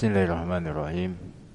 بسم الله الرحمن الرحيم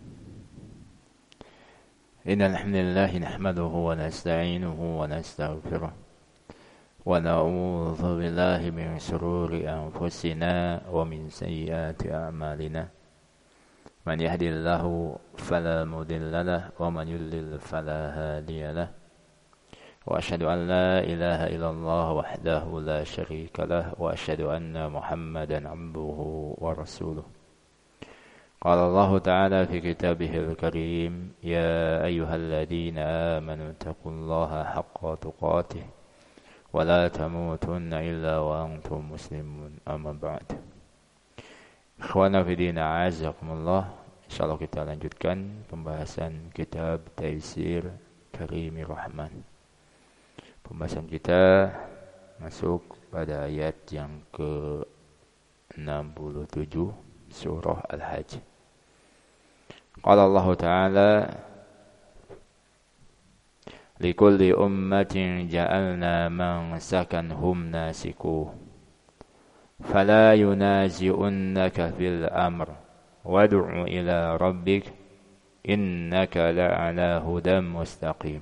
إن الحمد لله نحمده ونستعينه ونستغفره ونعوذ بالله من شرور أنفسنا ومن سيئات أعمالنا من يهدي الله فلا مضل له ومن يضلل فلا هادي له وأشهد أن لا إله إلا الله وحده لا شريك له وأشهد أن محمدا عبده ورسوله قال الله تعالى في كتابه الكريم يا أيها الذين آمنوا اتقوا الله حق تقاته ولا تموتن إلا وأنتم مسلمون أما بعد Ikhwana fi din a'azakumullah. Insyaallah kita lanjutkan pembahasan kitab Taisir Karimir Rahman. Pembahasan kita masuk pada ayat yang ke-67 surah Al-Hajj. Qala Allah Ta'ala likulli ummatin ja'alna mansakan hum nasikuh fala yunazi'unnaka fil amr wad'u ila rabbik innaka la'ala hudan mustaqim.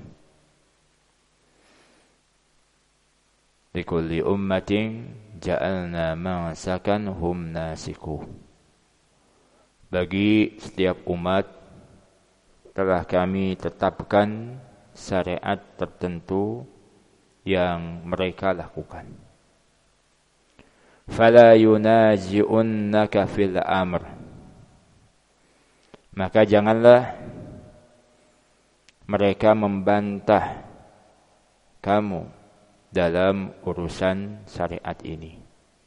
Likulli ummatin ja'alna mansakan hum nasikuh. Bagi setiap umat telah kami tetapkan syariat tertentu yang mereka lakukan. Fala yunazi'unnaka fil amr. Maka janganlah mereka membantah kamu dalam urusan syariat ini.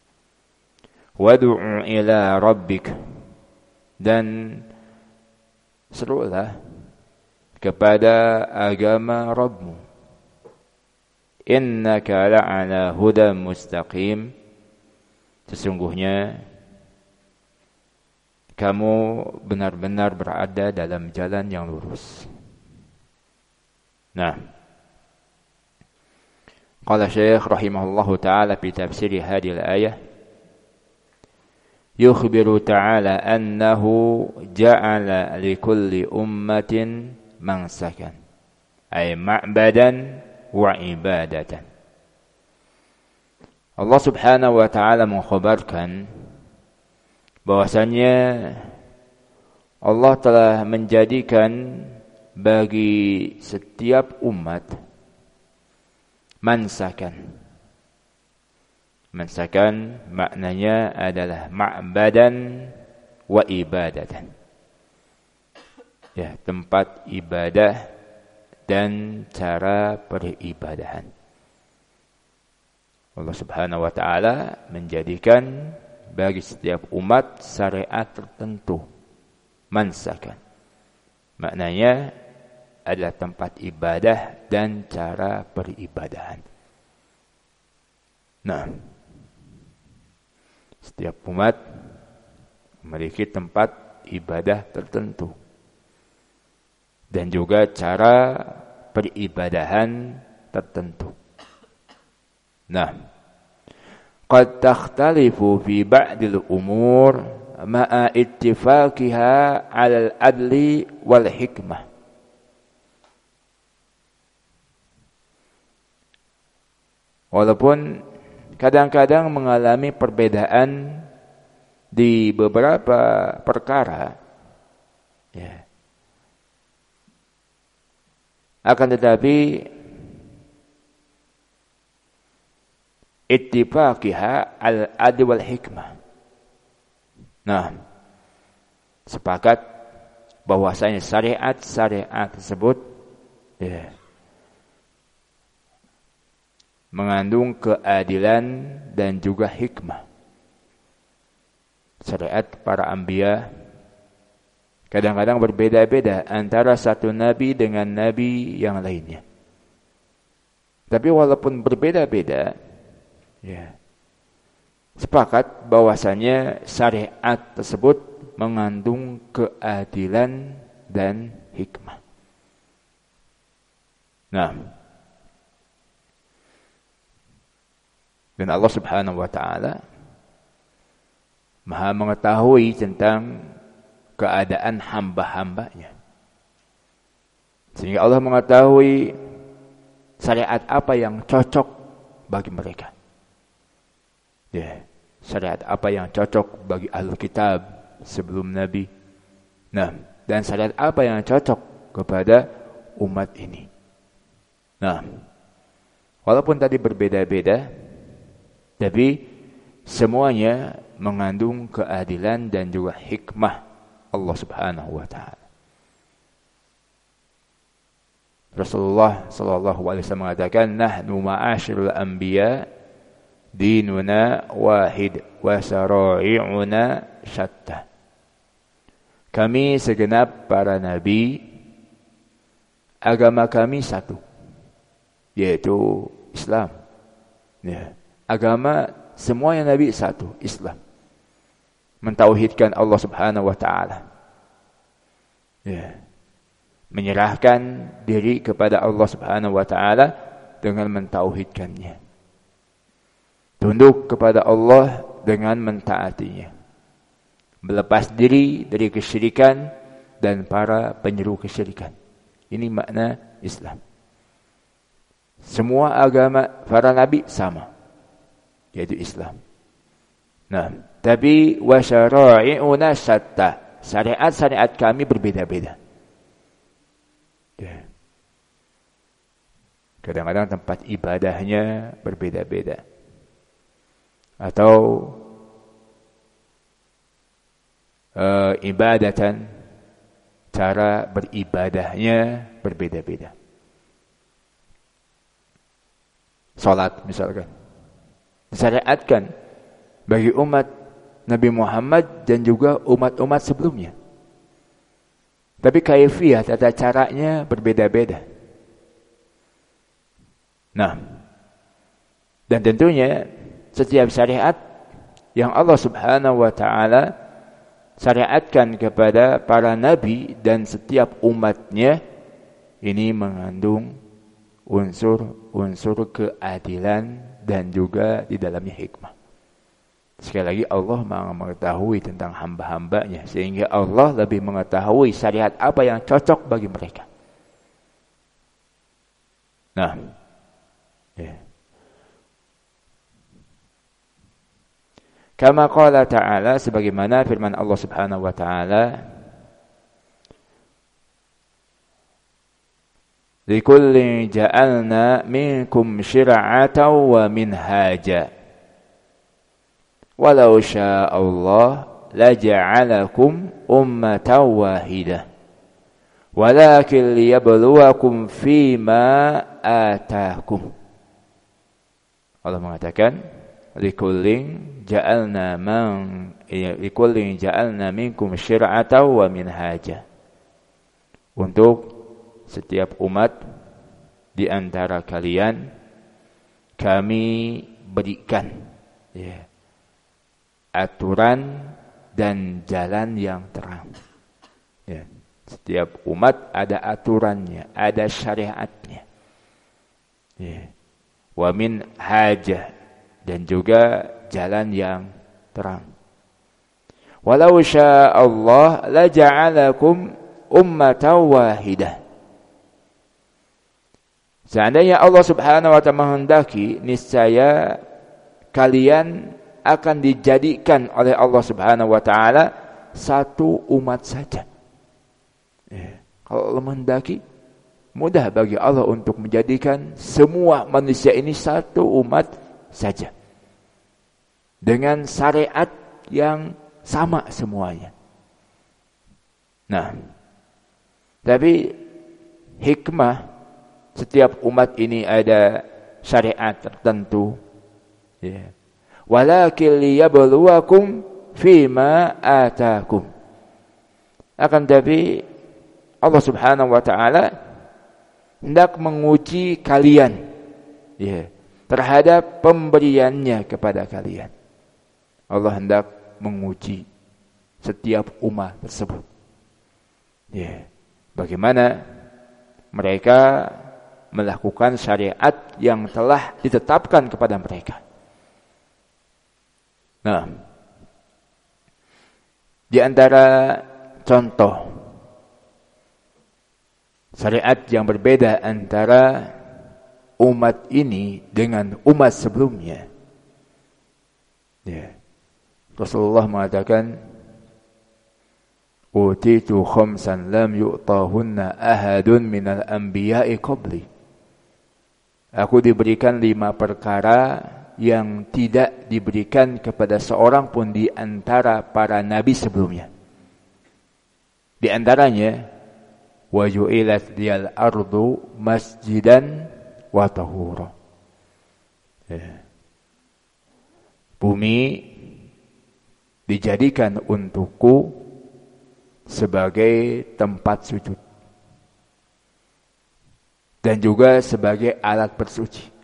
Wad'u ila rabbik, dan serulah kepada agama Rabbmu. Innaka la'ala hudan mustaqim. Sesungguhnya kamu benar-benar berada dalam jalan yang lurus. Nah, qala Syekh rahimahullahu ta'ala fi tafsir hadhihi al-ayah yukhbiru ta'ala annahu ja'ala likulli ummatin mansakan ay ma'badan wa ibadatan. Allah subhanahu wa ta'ala mengkhabarkan bahwasanya Allah telah menjadikan bagi setiap umat mansakan. Mansakan maknanya adalah ma'badan wa ibadatan. Ya, tempat ibadah dan cara peribadahan. Allah Subhanahu wa taala menjadikan bagi setiap umat syariat tertentu mansakan. Maknanya adalah tempat ibadah dan cara peribadahan. Nah, setiap umat memiliki tempat ibadah tertentu dan juga cara peribadahan tertentu. Nah, qad takhtalifu fi ba'dil umur ma'a ittifaqiha 'alal adli wal hikmah. Walaupun kadang-kadang mengalami perbedaan di beberapa perkara, ya, akan tetapi ittifaqiha al-adl wal hikmah. Nah, sepakat bahwasanya syariat-syariat tersebut ya, mengandung keadilan dan juga hikmah. Syariat para anbiya kadang-kadang berbeda-beda antara satu nabi dengan nabi yang lainnya. Tapi walaupun berbeda-beda, ya, sepakat bahwasanya syariat tersebut mengandung keadilan dan hikmah. Nah, dan Allah Subhanahu wa taala Maha mengetahui tentang keadaan hamba-hambanya. Sehingga Allah mengetahui syariat apa yang cocok bagi mereka. Ya, syariat apa yang cocok bagi Ahlul Kitab sebelum Nabi. Nah, dan syariat apa yang cocok kepada umat ini. Nah, walaupun tadi berbeda-beda, tapi semuanya mengandung keadilan dan juga hikmah Allah Subhanahu wa taala. Rasulullah sallallahu alaihi wasallam mengatakan, "Nahnu ma'asyirul anbiya dinuna wahid wa syara'i'una syatta." Kami segenap para nabi, agama kami satu, yaitu Islam. Ya, agama semuanya nabi satu, Islam. Mentauhidkan Allah Subhanahu wa taala. Ya. Menyerahkan diri kepada Allah Subhanahu wa taala dengan mentauhidkannya. Tunduk kepada Allah dengan mentaatinya. Melepas diri dari kesyirikan dan para penyeru kesyirikan. Ini makna Islam. Semua agama para nabi sama, yaitu Islam. Nah, tapi wa syara'i'una syatta. Syariat-syariat kami berbeda-beda. Ya. Kadang-kadang tempat ibadahnya berbeda-beda. Atau ibadatan, cara beribadahnya berbeda-beda. Salat misalkan disyariatkan bagi umat Nabi Muhammad dan juga umat-umat sebelumnya. Tapi kaifiyah, tata caranya berbeda-beda. Nah, dan tentunya setiap syariat yang Allah Subhanahu wa taala syariatkan kepada para nabi dan setiap umatnya ini mengandung unsur-unsur keadilan dan juga di dalamnya hikmah. Sekali lagi Allah mengetahui tentang hamba-hambanya, sehingga Allah lebih mengetahui syariat apa yang cocok bagi mereka. Nah, ya. Kama qala ta'ala, sebagaimana firman Allah Subhanahu wa taala, "Likullin ja'alna minkum syir'atan wa minhaja. Walau sya'allah laja'alakum ummatan wahidah. Walakin liyabluwakum fima ataakum." Allah mengatakan, likullin ja'alna minkum syir'atan wa minhaja. Untuk setiap umat di antara kalian kami berikan, ya, aturan dan jalan yang terang. Ya, setiap umat ada aturannya, ada syariatnya. Ya. Wa min hajah, dan juga jalan yang terang. Walau sya'allah laja'alakum ummatan wahidah. Seandainya Allah Subhanahu wa taala menghendaki, niscaya kalian akan dijadikan oleh Allah Subhanahu wa taala satu umat saja. Kalau Allah menghendaki, mudah bagi Allah untuk menjadikan semua manusia ini satu umat saja. Dengan syariat yang sama semuanya. Nah, tapi hikmah setiap umat ini ada syariat tertentu. Ya. Walakin liyabluwakum fima ataakum. Akan tapi Allah Subhanahu wa taala hendak menguji kalian, ya, terhadap pemberiannya kepada kalian. Allah hendak menguji setiap umat tersebut. Ya, bagaimana mereka melakukan syariat yang telah ditetapkan kepada mereka. Nah, di antara contoh syariat yang berbeda antara umat ini dengan umat sebelumnya. Ya. Rasulullah mengatakan, "Utitu khamsan lam yu'tahunna ahadun minal anbiya'i qabli." Aku diberikan 5 perkara yang tidak diberikan kepada seorang pun di antara para nabi sebelumnya. Di antaranya, wa ju'ilat liyal ardu masjidan wa tahura. Bumi dijadikan untukku sebagai tempat sujud dan juga sebagai alat bersuci.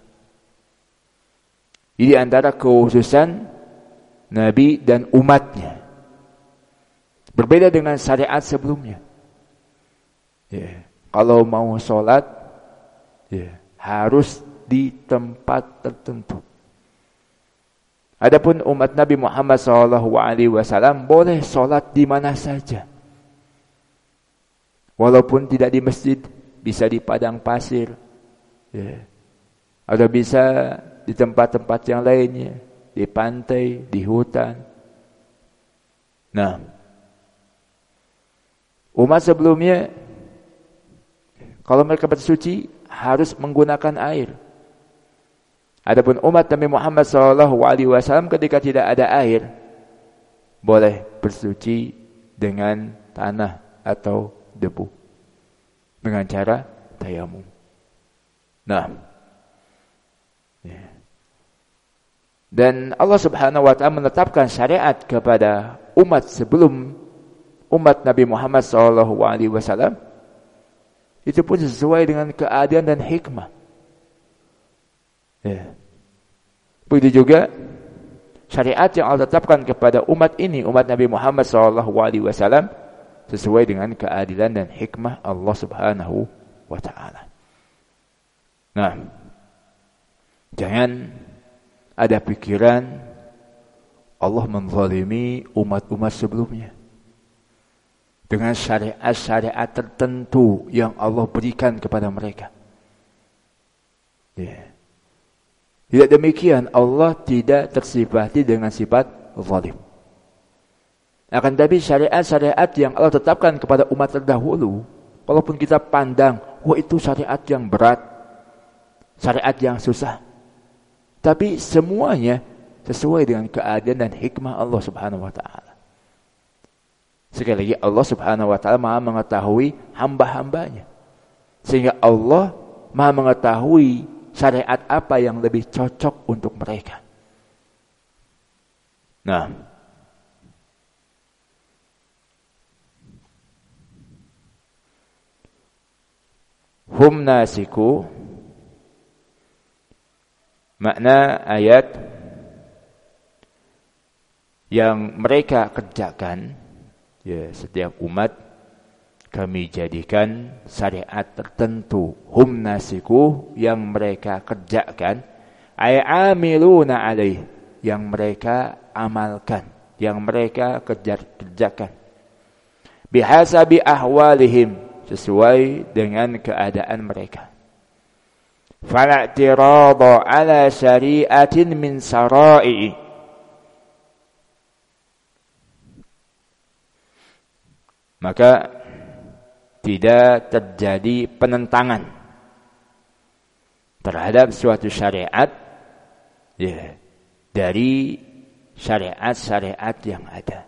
Ini antara kekhususan Nabi dan umatnya. Berbeda dengan syariat sebelumnya. Ya. Kalau mau sholat, ya, harus di tempat tertentu. Adapun umat Nabi Muhammad SAW boleh sholat di mana saja. Walaupun tidak di masjid, bisa di padang pasir. Ya. Atau bisa di tempat-tempat yang lainnya, di pantai, di hutan. Nah, umat sebelumnya, kalau mereka bersuci, harus menggunakan air. Adapun umat Nabi Muhammad SAW ketika tidak ada air, boleh bersuci dengan tanah atau debu, dengan cara tayamum. Nah, dan Allah Subhanahu wa taala menetapkan syariat kepada umat sebelum umat Nabi Muhammad SAW itu pun sesuai dengan keadaan dan hikmah. Ya. Begitu juga syariat yang Allah tetapkan kepada umat ini, umat Nabi Muhammad SAW, sesuai dengan keadilan dan hikmah Allah Subhanahu wa taala. Nah, jangan ada pikiran Allah menzalimi umat-umat sebelumnya dengan syariat-syariat tertentu yang Allah berikan kepada mereka. Ya. Tidak demikian, Allah tidak tersifati dengan sifat zalim. Akan tapi syariat-syariat yang Allah tetapkan kepada umat terdahulu, walaupun kita pandang, wah itu syariat yang berat, syariat yang susah, tapi semuanya sesuai dengan keadaan dan hikmah Allah Subhanahu wa taala. Sekali lagi, Allah Subhanahu wa taala Maha mengetahui hamba-hambanya. Sehingga Allah Maha mengetahui syariat apa yang lebih cocok untuk mereka. Nah, hum nasiku, makna ayat yang mereka kerjakan, ya, setiap umat kami jadikan syariat tertentu, hum nasiku, yang mereka kerjakan, ay amiluna alaih, yang mereka amalkan, yang mereka kerjakan, bihasabi ahwalihim, sesuai dengan keadaan mereka. Fala'tirada ala syari'atin min sara'i, maka tidak terjadi penentangan terhadap suatu syariat, ya, dari syariat-syariat yang ada.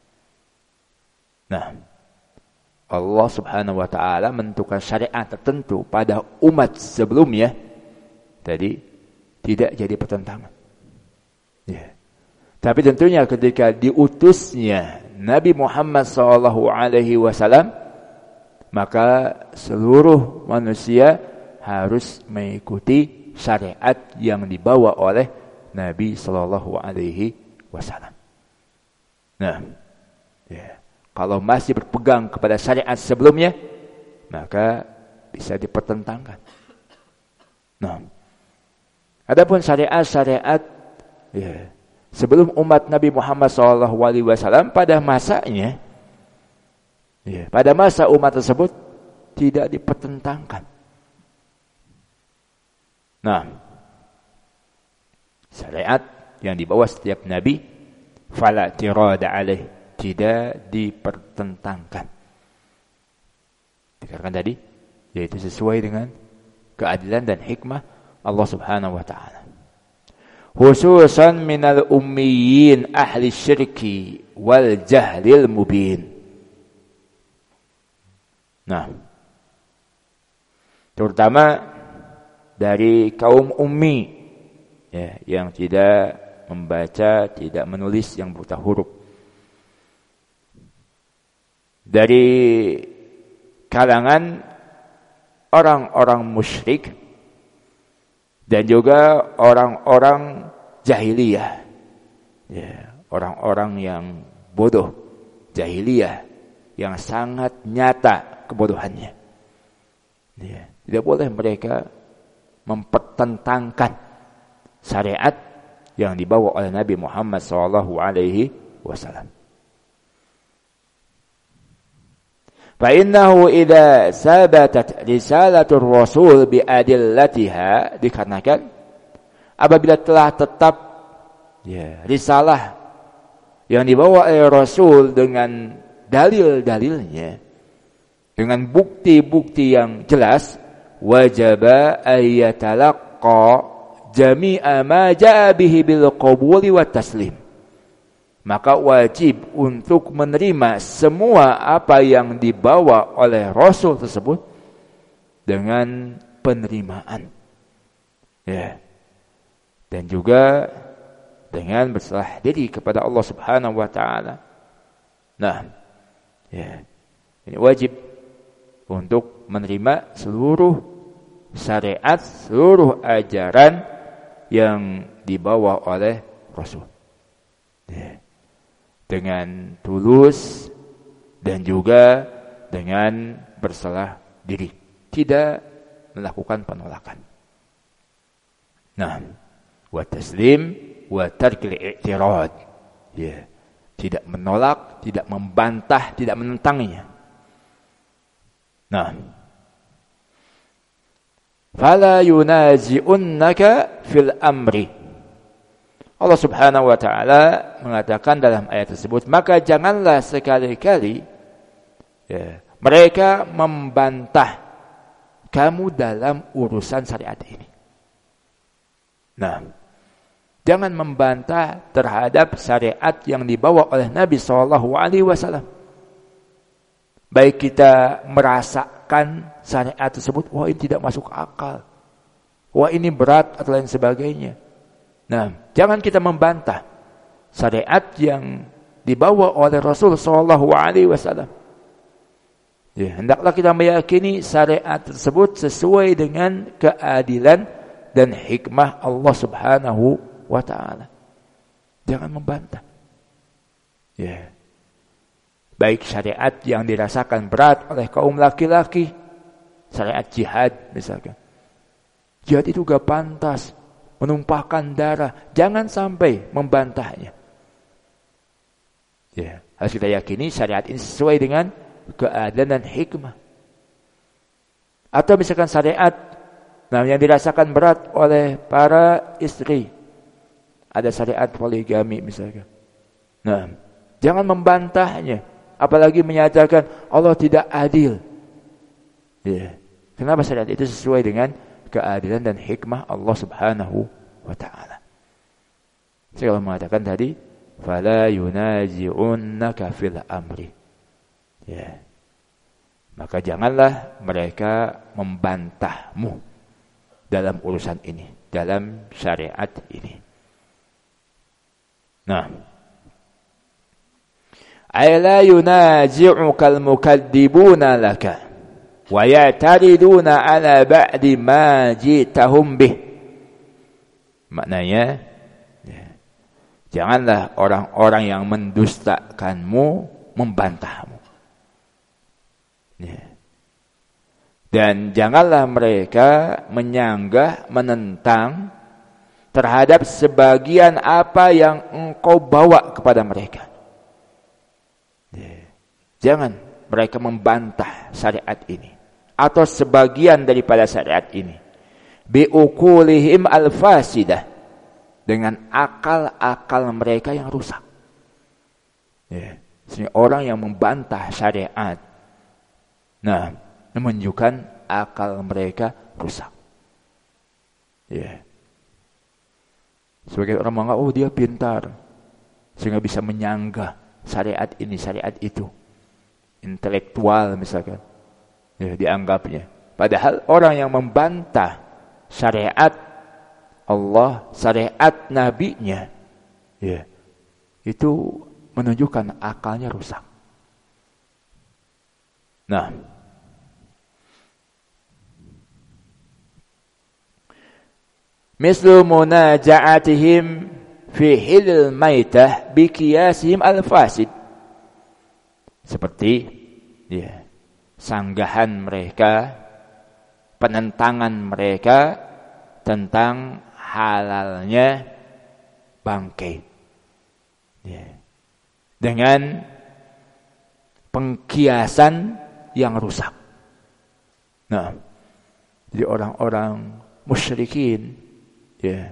Nah, Allah Subhanahu wa taala menentukan syariat tertentu pada umat sebelumnya tadi tidak jadi pertentangan. Ya. Tapi tentunya ketika diutusnya Nabi Muhammad SAW, maka seluruh manusia harus mengikuti syariat yang dibawa oleh Nabi SAW. Nah, ya, kalau masih berpegang kepada syariat sebelumnya, maka bisa dipertentangkan. Nah, adapun syariat-syariat, ya, sebelum umat Nabi Muhammad SAW pada masanya, Ya, pada masa umat tersebut tidak dipertentangkan. Nah, syariat yang dibawa setiap nabi fala tirada alaih, tidak dipertentangkan. Dikatakan tadi, yaitu sesuai dengan keadilan dan hikmah Allah Subhanahu wa taala. Khususan minal ummiyin ahli syirki wal jahlil mubin. Nah, terutama dari kaum ummi, ya, yang tidak membaca, tidak menulis, yang buta huruf. Dari kalangan orang-orang musyrik dan juga orang-orang jahiliyah, ya, orang-orang yang bodoh, jahiliyah, yang sangat nyata kebodohannya. Ya, tidak boleh mereka mempertentangkan syariat yang dibawa oleh Nabi Muhammad SAW. فإنه إذا ثبتت رسالة الرسول بأدلتها, dikarenakan apabila telah tetap, ya, risalah yang dibawa oleh Rasul dengan dalil-dalilnya, dengan bukti-bukti yang jelas, wajaba ayyatalaqqa jami'a ma ja'a bihi bil qabuli wat taslim, maka wajib untuk menerima semua apa yang dibawa oleh Rasul tersebut dengan penerimaan, ya, dan juga dengan berserah diri kepada Allah Subhanahu wa taala. Nah, ya, ini wajib untuk menerima seluruh syariat, seluruh ajaran yang dibawa oleh Rasul, ya, dengan tulus dan juga dengan berserah diri, tidak melakukan penolakan. Nah, wa taslim wa tarkil i'tirad, ya, tidak menolak, tidak membantah, tidak menentangnya. Nah, fala yunazi'unnaka fil amri, Allah Subhanahu wa taala mengatakan dalam ayat tersebut, maka janganlah sekali-kali, ya, mereka membantah kamu dalam urusan syariat ini. Nah, jangan membantah terhadap syariat yang dibawa oleh Nabi SAW. Baik kita merasakan syariat tersebut, wah ini tidak masuk akal, wah ini berat atau lain sebagainya. Nah, jangan kita membantah syariat yang dibawa oleh Rasul SAW. Ya, hendaklah kita meyakini syariat tersebut sesuai dengan keadilan dan hikmah Allah Subhanahu wa taala. Jangan membantah. Ya. Baik syariat yang dirasakan berat oleh kaum laki-laki, syariat jihad misalkan. Jihad itu gak pantas, menumpahkan darah, jangan sampai membantahnya. Ya, harus kita yakini syariat ini sesuai dengan keadilan dan hikmah. Atau misalkan syariat yang dirasakan berat oleh para istri, ada syariat poligami misalkan. Nah, jangan membantahnya. Apalagi menyatakan Allah tidak adil. Ya. Kenapa syariat itu sesuai dengan keadilan dan hikmah Allah Subhanahu wa taala. Saya mengatakan tadi, fala yunazi'unnaka fil amri. Ya. Maka janganlah mereka membantahmu dalam urusan ini, dalam syariat ini. Nah, ay la yunazi'ukal mukadzibuna laka wa ya'tariduna ala ba'di ma jitahum bih. Maknanya, ya, janganlah orang-orang yang mendustakanmu membantahmu. Ya. Dan janganlah mereka menyanggah, menentang terhadap sebagian apa yang engkau bawa kepada mereka. Jangan mereka membantah syariat ini atau sebagian daripada syariat ini biukulihim al-fasidah, dengan akal-akal mereka yang rusak. Ya, sehingga orang yang membantah syariat, nah, menunjukkan akal mereka rusak. Ya. Sebagai orang menganggap, oh dia pintar, sehingga bisa menyanggah syariat ini, syariat itu. Intelektual misalkan. Ya, dianggapnya. Padahal orang yang membantah syariat Allah, syariat nabinya, ya, itu menunjukkan akalnya rusak. Nah, mislu munaja'atihim fi hilil maitah bi qiyasihim al-fasid. Seperti ya, sanggahan mereka, penentangan mereka tentang halalnya bangkai. Ya. Dengan pengkiasan yang rusak. Nah, jadi orang-orang musyrikin, ya,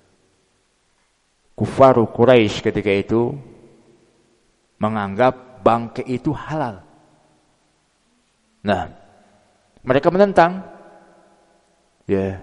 kufaru Quraisy ketika itu menganggap bangkai itu halal. Nah, mereka menentang, ya,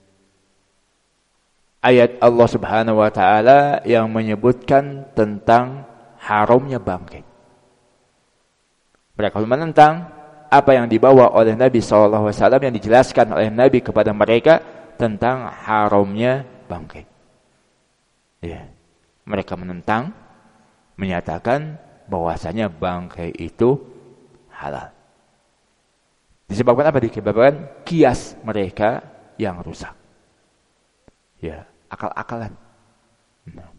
ayat Allah Subhanahu wa taala yang menyebutkan tentang haramnya bangkai. Mereka menentang apa yang dibawa oleh Nabi SAW, yang dijelaskan oleh Nabi kepada mereka tentang haramnya bangkai. Ya. Mereka menentang, menyatakan bahwasanya bangkai itu halal. Disebabkan apa? Disebabkan kias mereka yang rusak. Ya, akal-akalan. Nah.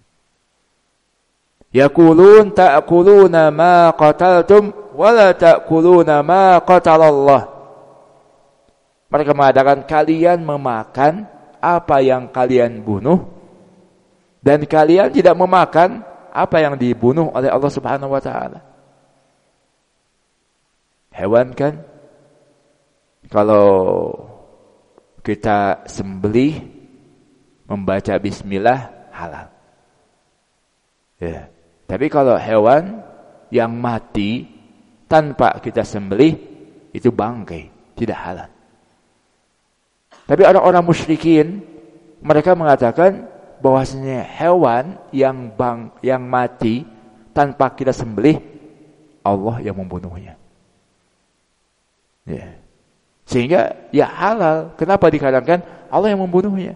Yaqulun ta'kuluna ma qataltum wa la ta'kuluna ma qatalallah. Mereka mengatakan kalian memakan apa yang kalian bunuh dan kalian tidak memakan apa yang dibunuh oleh Allah Subhanahu wa taala. Hewan kan kalau kita sembelih membaca bismillah halal. Ya. Tapi kalau hewan yang mati tanpa kita sembelih itu bangkai, tidak halal. Tapi orang-orang musyrikin mereka mengatakan bahwasanya hewan yang mati tanpa kita sembelih Allah yang membunuhnya. Ya. Sehingga ya halal. Kenapa dikatakan Allah yang membunuhnya?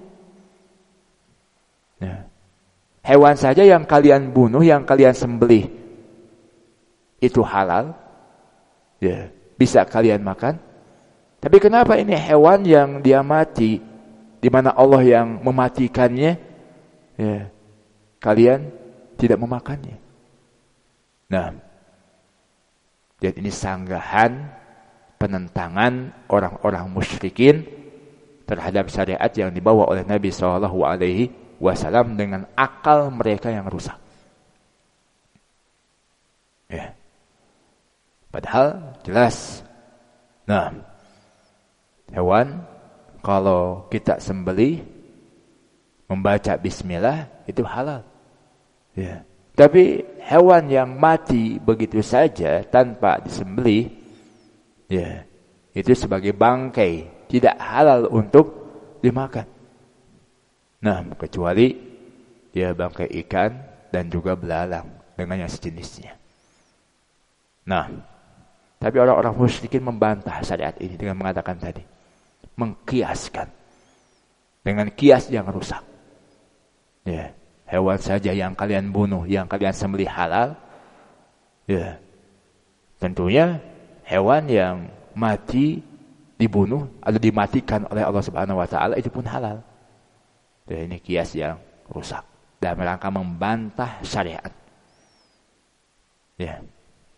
Ya. Hewan saja yang kalian bunuh, yang kalian sembelih itu halal, ya, bisa kalian makan. Tapi kenapa ini hewan yang dia mati, di mana Allah yang mematikannya, ya, kalian tidak memakannya? Nah, jadi ini sanggahan, penentangan orang-orang musyrikin terhadap syariat yang dibawa oleh Nabi SAW dengan akal mereka yang rusak. Ya. Padahal jelas. Nah, hewan kalau kita sembelih membaca bismillah itu halal. Ya. Tapi hewan yang mati begitu saja tanpa disembelih, ya, itu sebagai bangkai, tidak halal untuk dimakan. Nah, kecuali dia bangkai ikan dan juga belalang dengan yang sejenisnya. Nah, tapi orang-orang musyrikin membantah syariat ini dengan mengatakan tadi, mengkiaskan dengan kias yang rusak. Ya, hewan saja yang kalian bunuh, yang kalian sembelih halal. Ya, tentunya hewan yang mati dibunuh atau dimatikan oleh Allah Subhanahu wa taala itu pun halal. Ya, ini kias yang rusak dalam rangka membantah syariat. Ya.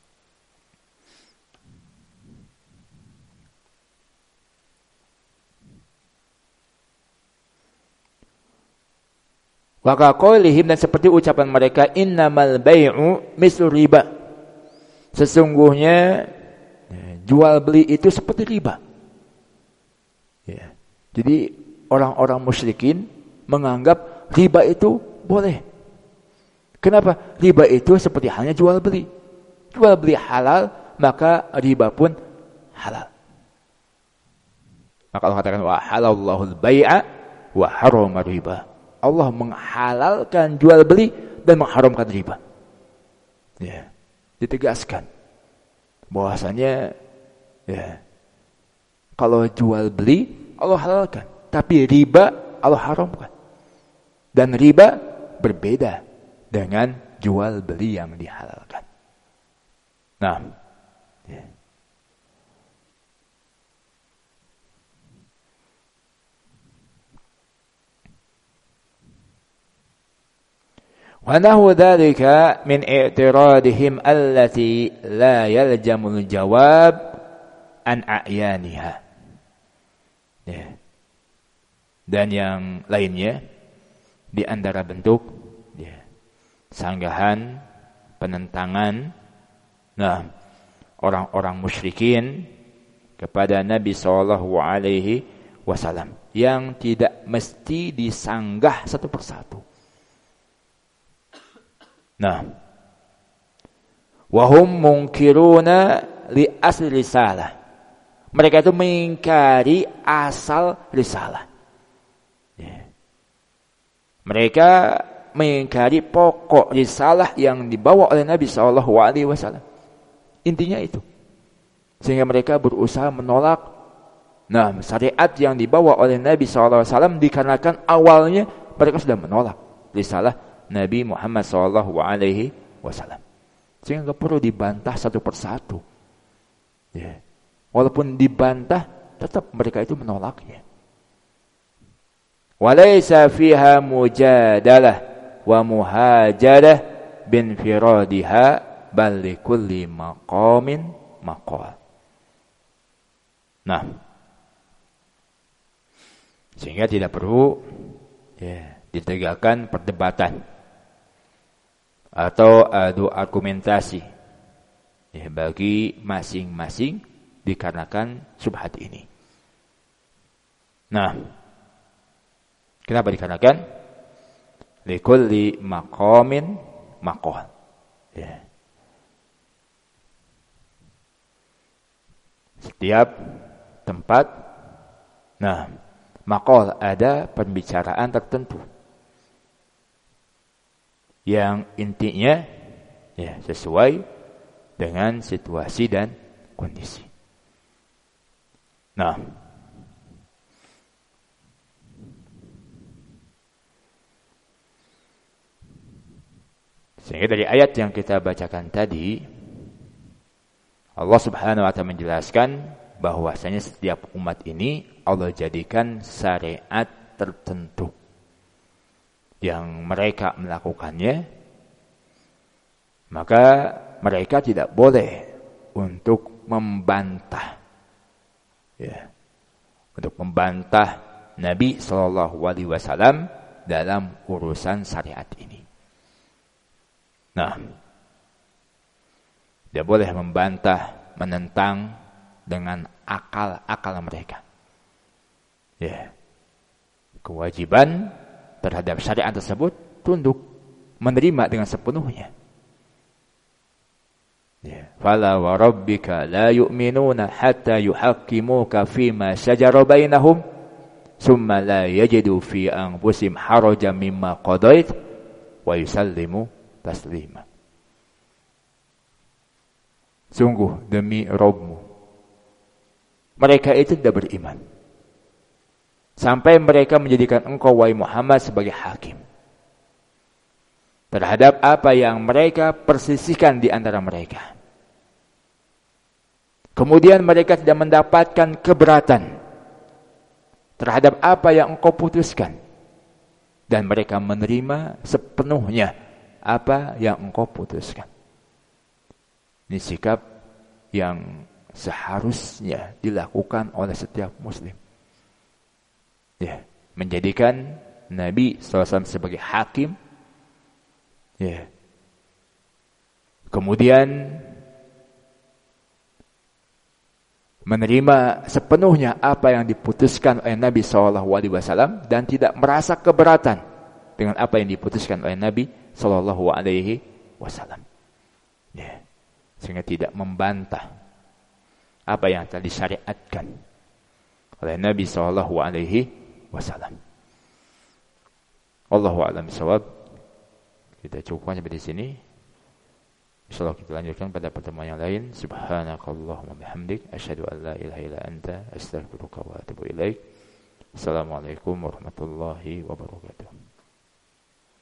Wa qaqaulihim, dan seperti ucapan mereka, innamal bai'u mislu riba. Sesungguhnya jual beli itu seperti riba. Ya. Jadi orang-orang musyrikin menganggap riba itu boleh. Kenapa? Riba itu seperti halnya jual beli. Jual beli halal, maka riba pun halal. Maka Allah katakan wa halallahu al-bai'a wa harrama riba. Allah menghalalkan jual beli dan mengharamkan riba. Ya. Ditegaskan bahwasanya ya, kalau jual beli Allah halalkan, tapi riba Allah haramkan. Dan riba berbeda dengan jual beli yang dihalalkan. Nah, ya. وَنَحْوُ ذَلِكَ مِنْ اعْتِرَاضِهِمْ الَّتِي لَا يَلْزَمُ الْجَوَابَ عَنْ أَعْيَانِهَا. Ya. Dan yang lainnya di antara bentuk ya, sanggahan, penentangan orang-orang musyrikin kepada Nabi SAW yang tidak mesti disanggah satu persatu. Wahum munkiruna li asli risalah. Mereka itu mengingkari asal risalah. Ya. Mereka mengingkari pokok risalah yang dibawa oleh Nabi SAW. Intinya itu. Sehingga mereka berusaha menolak syariat yang dibawa oleh Nabi SAW dikarenakan awalnya mereka sudah menolak risalah Nabi Muhammad SAW. Sehingga nggak perlu dibantah satu persatu. Ya. Walaupun dibantah, tetap mereka itu menolaknya. Walaysa fiha mujadalah wa muhajadah bin firadiha bal likulli maqamin maqal. Sehingga tidak perlu ditegakkan perdebatan atau adu argumentasi bagi masing-masing dikarenakan syubhat ini. Kenapa dikarenakan? Likulli maqamin maqal. Setiap tempat maqal ada pembicaraan tertentu yang intinya sesuai dengan situasi dan kondisi. Sehingga dari ayat yang kita bacakan tadi, Allah Subhanahu wa taala menjelaskan bahwasanya setiap umat ini Allah jadikan syariat tertentu yang mereka melakukannya, maka mereka tidak boleh untuk membantah Nabi SAW dalam urusan syariat ini. Dia boleh membantah, menentang dengan akal-akal mereka. Kewajiban terhadap syariat tersebut tunduk, menerima dengan sepenuhnya. Fala wa rabbika la yu'minuna hatta yuhaqqimuka fima shajara bainahum thumma la yajidu fi anfusihim harajan mimma qadait wa yusallimu taslima. Sungguh demi Rabbmu, mereka itu tidak beriman sampai mereka menjadikan engkau wahai Muhammad sebagai hakim terhadap apa yang mereka persisihkan di antara mereka. Kemudian mereka tidak mendapatkan keberatan terhadap apa yang engkau putuskan, dan mereka menerima sepenuhnya apa yang engkau putuskan. Ini sikap yang seharusnya dilakukan oleh setiap muslim. Menjadikan Nabi SAW sebagai hakim. Kemudian menerima sepenuhnya apa yang diputuskan oleh Nabi SAW dan tidak merasa keberatan dengan apa yang diputuskan oleh Nabi SAW. Ya. Sehingga tidak membantah apa yang telah disyariatkan oleh Nabi SAW. Allahu a'lam bishawab. Kita cukupkan sampai di sini. Insyaallah kita lanjutkan pada pertemuan yang lain. Subhanakallahumma bihamdik asyhadu an la ilaha illa anta astaghfiruka wa atubu ilaik. Assalamualaikum warahmatullahi wabarakatuh.